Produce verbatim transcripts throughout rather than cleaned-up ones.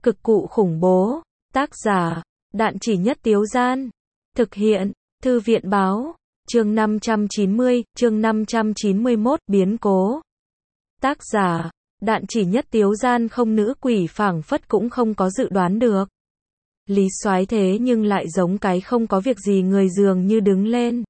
Cực cụ khủng bố. Tác giả, Đạn Chỉ Nhất Tiếu Gian. Thực hiện, Thư viện báo. Chương năm trăm chín mươi, chương năm trăm chín mươi mốt, biến cố. Tác giả, Đạn Chỉ Nhất Tiếu Gian. Không, nữ quỷ phảng phất cũng không có dự đoán được. Lý Soái thế nhưng lại giống cái không có việc gì người dường như đứng lên.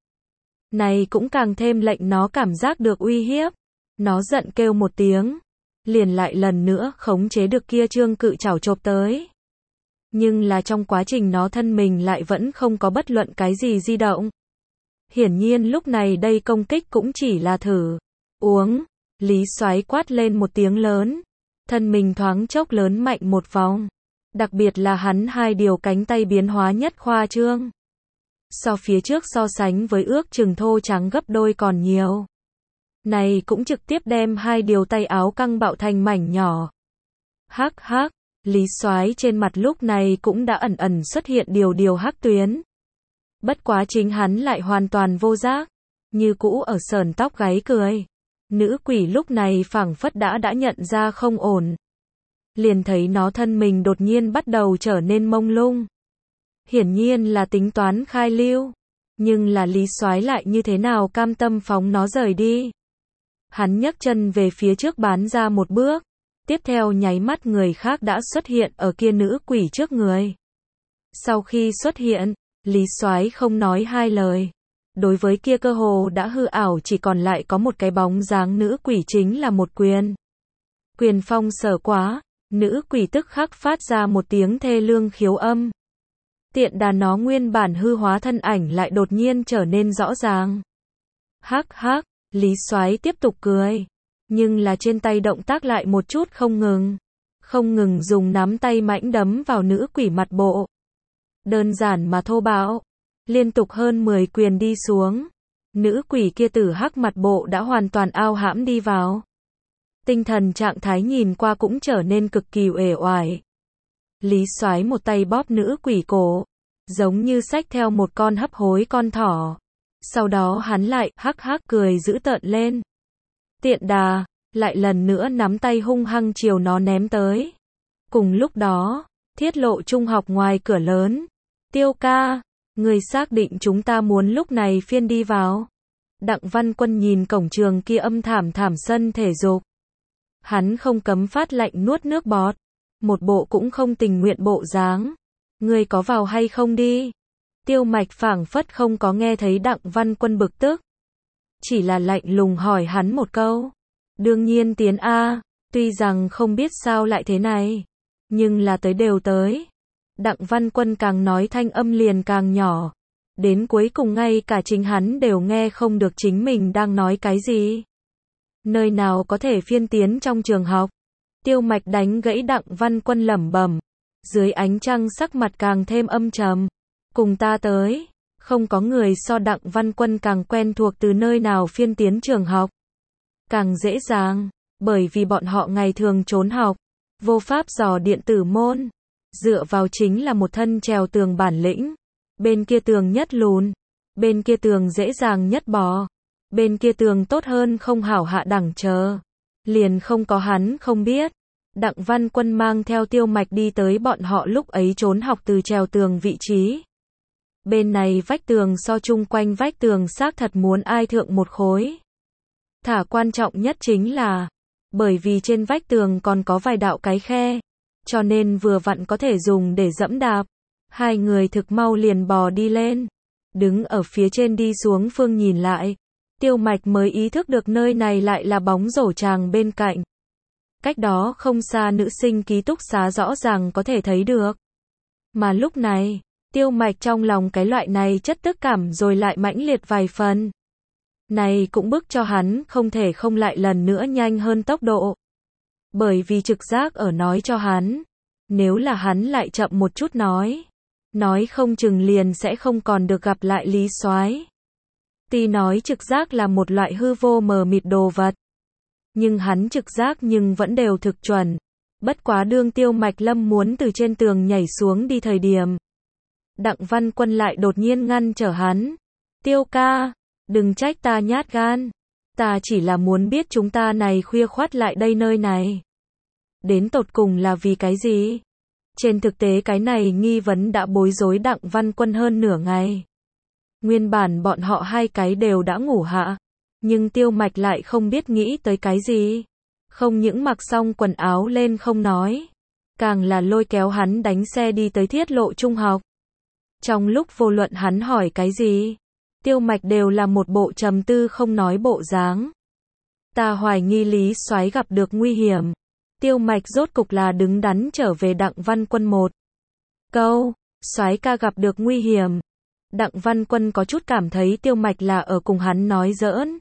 Này cũng càng thêm lệnh nó cảm giác được uy hiếp. Nó giận kêu một tiếng. Liền lại lần nữa khống chế được kia trương cự chảo chộp tới. Nhưng là trong quá trình nó thân mình lại vẫn không có bất luận cái gì di động. Hiển nhiên lúc này đây công kích cũng chỉ là thử. Uống. Lý Soái quát lên một tiếng lớn. Thân mình thoáng chốc lớn mạnh một vòng. Đặc biệt là hắn hai điều cánh tay biến hóa nhất khoa trương. So phía trước so sánh với ước chừng thô trắng gấp đôi còn nhiều. Này cũng trực tiếp đem hai điều tay áo căng bạo thành mảnh nhỏ. Hắc hắc, Lý Soái trên mặt lúc này cũng đã ẩn ẩn xuất hiện điều điều hắc tuyến. Bất quá chính hắn lại hoàn toàn vô giác, như cũ ở sờn tóc gáy cười. Nữ quỷ lúc này phảng phất đã đã nhận ra không ổn. Liền thấy nó thân mình đột nhiên bắt đầu trở nên mông lung. Hiển nhiên là tính toán khai lưu. Nhưng là Lý Soái lại như thế nào cam tâm phóng nó rời đi. Hắn nhấc chân về phía trước bán ra một bước. Tiếp theo nháy mắt người khác đã xuất hiện ở kia nữ quỷ trước người. Sau khi xuất hiện, Lý Soái không nói hai lời. Đối với kia cơ hồ đã hư ảo chỉ còn lại có một cái bóng dáng nữ quỷ chính là một quyền. Quyền phong sở quá, nữ quỷ tức khắc phát ra một tiếng thê lương khiếu âm. Tiện đà nó nguyên bản hư hóa thân ảnh lại đột nhiên trở nên rõ ràng. Hắc hắc, Lý Soái tiếp tục cười. Nhưng là trên tay động tác lại một chút không ngừng. Không ngừng dùng nắm tay mãnh đấm vào nữ quỷ mặt bộ. Đơn giản mà thô bạo. Liên tục hơn mười quyền đi xuống. Nữ quỷ kia tử hắc mặt bộ đã hoàn toàn ao hãm đi vào. Tinh thần trạng thái nhìn qua cũng trở nên cực kỳ uể oải. Lý Soái một tay bóp nữ quỷ cổ. Giống như xách theo một con hấp hối con thỏ. Sau đó hắn lại hắc hắc cười dữ tợn lên. Tiện đà, lại lần nữa nắm tay hung hăng chiều nó ném tới. Cùng lúc đó, Thiết Lộ trung học ngoài cửa lớn. Tiêu ca, người xác định chúng ta muốn lúc này phiên đi vào. Đặng Văn Quân nhìn cổng trường kia âm thảm thảm sân thể dục. Hắn không cấm phát lạnh nuốt nước bọt. Một bộ cũng không tình nguyện bộ dáng. Người có vào hay không đi? Tiêu Mạch phảng phất không có nghe thấy Đặng Văn Quân bực tức. Chỉ là lạnh lùng hỏi hắn một câu. Đương nhiên tiến A, tuy rằng không biết sao lại thế này. Nhưng là tới đều tới. Đặng Văn Quân càng nói thanh âm liền càng nhỏ. Đến cuối cùng ngay cả chính hắn đều nghe không được chính mình đang nói cái gì. Nơi nào có thể phiên tiến trong trường học. Tiêu Mạch đánh gãy Đặng Văn Quân lẩm bẩm. Dưới ánh trăng sắc mặt càng thêm âm trầm. Cùng ta tới. Không có người so Đặng Văn Quân càng quen thuộc từ nơi nào phiên tiến trường học. Càng dễ dàng. Bởi vì bọn họ ngày thường trốn học. Vô pháp dò điện tử môn. Dựa vào chính là một thân trèo tường bản lĩnh. Bên kia tường nhất lùn. Bên kia tường dễ dàng nhất bò. Bên kia tường tốt hơn không hảo hạ đẳng chờ. Liền không có hắn không biết. Đặng Văn Quân mang theo Tiêu Mạch đi tới bọn họ lúc ấy trốn học từ trèo tường vị trí. Bên này vách tường so chung quanh vách tường xác thật muốn ai thượng một khối. Thả quan trọng nhất chính là, bởi vì trên vách tường còn có vài đạo cái khe, cho nên vừa vặn có thể dùng để dẫm đạp. Hai người thực mau liền bò đi lên. Đứng ở phía trên đi xuống phương nhìn lại. Tiêu Mạch mới ý thức được nơi này lại là bóng rổ tràng bên cạnh. Cách đó không xa nữ sinh ký túc xá rõ ràng có thể thấy được. Mà lúc này, Tiêu Mạch trong lòng cái loại này chất tức cảm rồi lại mãnh liệt vài phần. Này cũng bức cho hắn không thể không lại lần nữa nhanh hơn tốc độ. Bởi vì trực giác ở nói cho hắn. Nếu là hắn lại chậm một chút nói. Nói không chừng liền sẽ không còn được gặp lại Lý Soái. Tuy nói trực giác là một loại hư vô mờ mịt đồ vật. Nhưng hắn trực giác nhưng vẫn đều thực chuẩn. Bất quá đương Tiêu Mạch Lâm muốn từ trên tường nhảy xuống đi thời điểm. Đặng Văn Quân lại đột nhiên ngăn trở hắn. Tiêu ca, đừng trách ta nhát gan. Ta chỉ là muốn biết chúng ta này khuya khoắt lại đây nơi này. Đến tột cùng là vì cái gì? Trên thực tế cái này nghi vấn đã bối rối Đặng Văn Quân hơn nửa ngày. Nguyên bản bọn họ hai cái đều đã ngủ hạ, nhưng Tiêu Mạch lại không biết nghĩ tới cái gì. Không những mặc xong quần áo lên không nói, càng là lôi kéo hắn đánh xe đi tới Thiết Lộ Trung học. Trong lúc vô luận hắn hỏi cái gì, Tiêu Mạch đều là một bộ trầm tư không nói bộ dáng. Ta hoài nghi Lý Soái gặp được nguy hiểm. Tiêu Mạch rốt cục là đứng đắn trở về Đặng Văn Quân một câu, Soái ca gặp được nguy hiểm. Đặng Văn Quân có chút cảm thấy Tiêu Mạch là ở cùng hắn nói giỡn.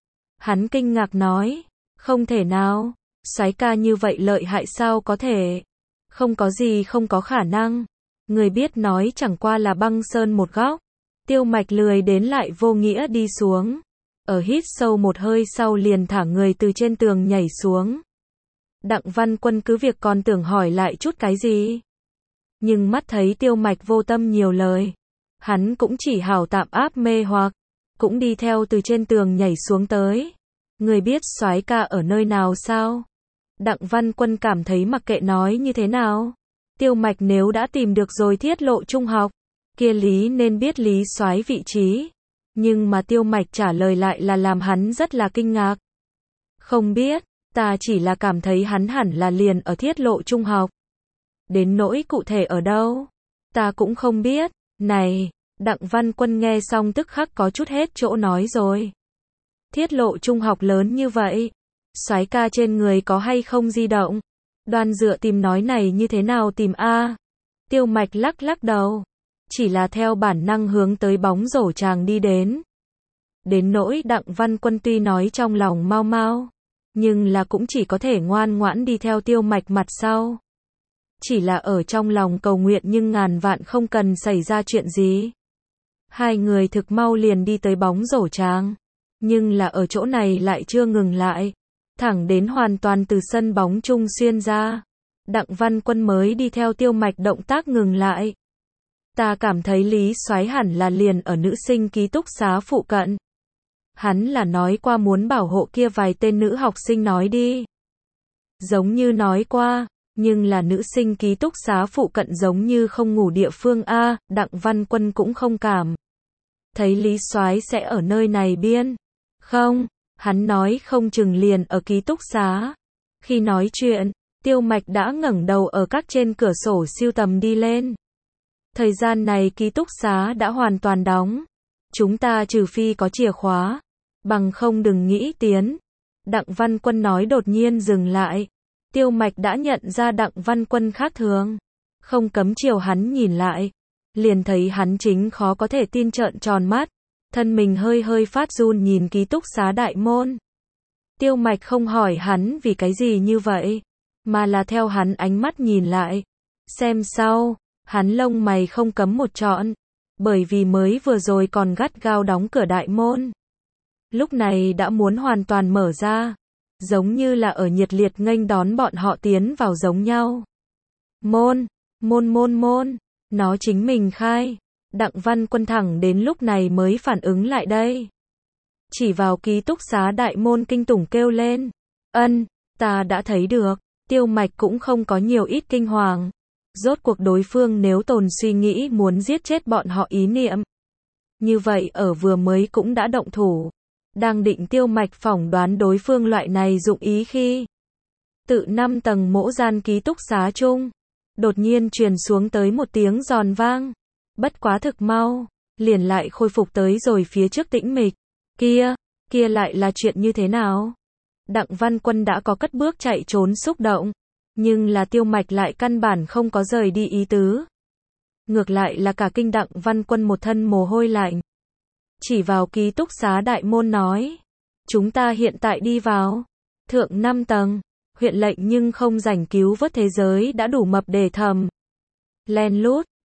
Hắn kinh ngạc nói, không thể nào, Soái ca như vậy lợi hại sao có thể? Không có gì không có khả năng. Người biết nói chẳng qua là băng sơn một góc. Tiêu Mạch lười đến lại vô nghĩa đi xuống. Ở hít sâu một hơi sau liền thả người từ trên tường nhảy xuống. Đặng Văn Quân cứ việc còn tưởng hỏi lại chút cái gì. Nhưng mắt thấy Tiêu Mạch vô tâm nhiều lời. Hắn cũng chỉ hảo tạm áp mê hoặc. Cũng đi theo từ trên tường nhảy xuống tới. Người biết Soái ca ở nơi nào sao? Đặng Văn Quân cảm thấy mặc kệ nói như thế nào. Tiêu Mạch nếu đã tìm được rồi Thiết Lộ Trung học, kia lý nên biết Lý Soái vị trí. Nhưng mà Tiêu Mạch trả lời lại là làm hắn rất là kinh ngạc. Không biết, ta chỉ là cảm thấy hắn hẳn là liền ở Thiết Lộ Trung học. Đến nỗi cụ thể ở đâu, ta cũng không biết. Này, Đặng Văn Quân nghe xong tức khắc có chút hết chỗ nói rồi. Thiết Lộ Trung học lớn như vậy, Soái ca trên người có hay không di động? Đoan dựa tìm nói này như thế nào tìm a? Tiêu Mạch lắc lắc đầu, chỉ là theo bản năng hướng tới bóng rổ chàng đi đến. Đến nỗi Đặng Văn Quân tuy nói trong lòng mau mau, nhưng là cũng chỉ có thể ngoan ngoãn đi theo Tiêu Mạch mặt sau. Chỉ là ở trong lòng cầu nguyện nhưng ngàn vạn không cần xảy ra chuyện gì. Hai người thực mau liền đi tới bóng rổ chàng, nhưng là ở chỗ này lại chưa ngừng lại. Thẳng đến hoàn toàn từ sân bóng trung xuyên ra, Đặng Văn Quân mới đi theo Tiêu Mạch động tác ngừng lại. Ta cảm thấy Lý Soái hẳn là liền ở nữ sinh ký túc xá phụ cận. Hắn là nói qua muốn bảo hộ kia vài tên nữ học sinh nói đi. Giống như nói qua, nhưng là nữ sinh ký túc xá phụ cận giống như không ngủ địa phương a, Đặng Văn Quân cũng không cảm thấy Lý Soái sẽ ở nơi này biên. Không, hắn nói không chừng liền ở ký túc xá. Khi nói chuyện, Tiêu Mạch đã ngẩng đầu ở các trên cửa sổ siêu tầm đi lên. Thời gian này ký túc xá đã hoàn toàn đóng. Chúng ta trừ phi có chìa khóa, bằng không đừng nghĩ tiến. Đặng Văn Quân nói đột nhiên dừng lại. Tiêu Mạch đã nhận ra Đặng Văn Quân khác thường. Không cấm chiều hắn nhìn lại. Liền thấy hắn chính khó có thể tin trợn tròn mắt. Thân mình hơi hơi phát run nhìn ký túc xá đại môn. Tiêu Mạch không hỏi hắn vì cái gì như vậy, mà là theo hắn ánh mắt nhìn lại. Xem sau, hắn lông mày không cấm một trọn, bởi vì mới vừa rồi còn gắt gao đóng cửa đại môn. Lúc này đã muốn hoàn toàn mở ra, giống như là ở nhiệt liệt nghênh đón bọn họ tiến vào giống nhau. Môn, môn môn môn, nó chính mình khai. Đặng Văn Quân thẳng đến lúc này mới phản ứng lại đây. Chỉ vào ký túc xá đại môn kinh tủng kêu lên. Ân, ta đã thấy được. Tiêu Mạch cũng không có nhiều ít kinh hoàng. Rốt cuộc đối phương nếu tồn suy nghĩ muốn giết chết bọn họ ý niệm. Như vậy ở vừa mới cũng đã động thủ. Đang định Tiêu Mạch phỏng đoán đối phương loại này dụng ý khi. Tự năm tầng mỗ gian ký túc xá chung. Đột nhiên truyền xuống tới một tiếng giòn vang. Bất quá thực mau, liền lại khôi phục tới rồi phía trước tĩnh mịch. Kia, kia lại là chuyện như thế nào? Đặng Văn Quân đã có cất bước chạy trốn xúc động, nhưng là Tiêu Mạch lại căn bản không có rời đi ý tứ. Ngược lại là cả kinh Đặng Văn Quân một thân mồ hôi lạnh. Chỉ vào ký túc xá đại môn nói, chúng ta hiện tại đi vào. Thượng năm tầng, huyện lệnh nhưng không rảnh cứu vớt thế giới đã đủ mập để thầm. Len lút.